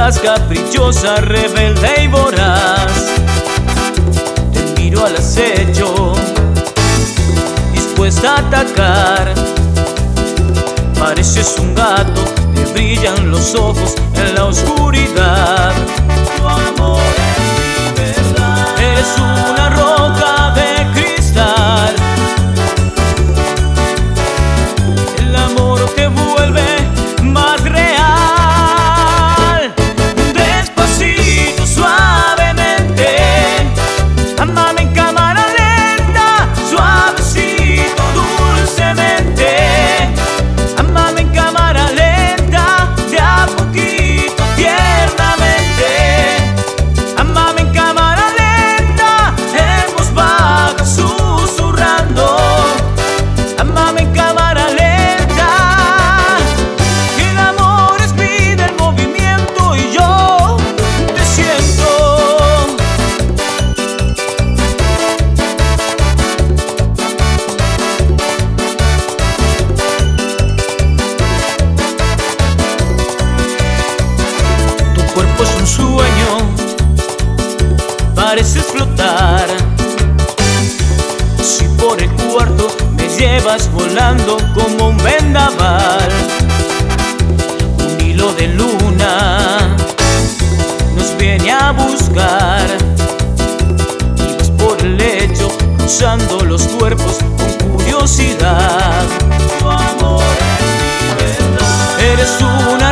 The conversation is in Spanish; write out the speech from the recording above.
estás caprichosa, rebelde y voraz. Te miro al acecho, dispuesta a atacar. Pareces un gato, te brillan los ojos en la oscuridad. Tu amor es mi verdad. Eres una roca de cristal. El amor te vuelve más real. Despacito, suavemente, amame en cámara lenta, suavecito, dulcemente. Amame en cámara lenta, de a poquito, tiernamente. Amame en cámara lenta, en voz baja, susurrando. Amame en cámara lenta, que el amor es vida, el movimiento y yo te siento. Tu cuerpo es un sueño, pareces flotar. Si por el cuarto me llevas volando como un vendaval, un hilo de luna nos viene a buscar. Y vas por el lecho cruzando los cuerpos con curiosidad. Tu amor es mi verdad. Eres una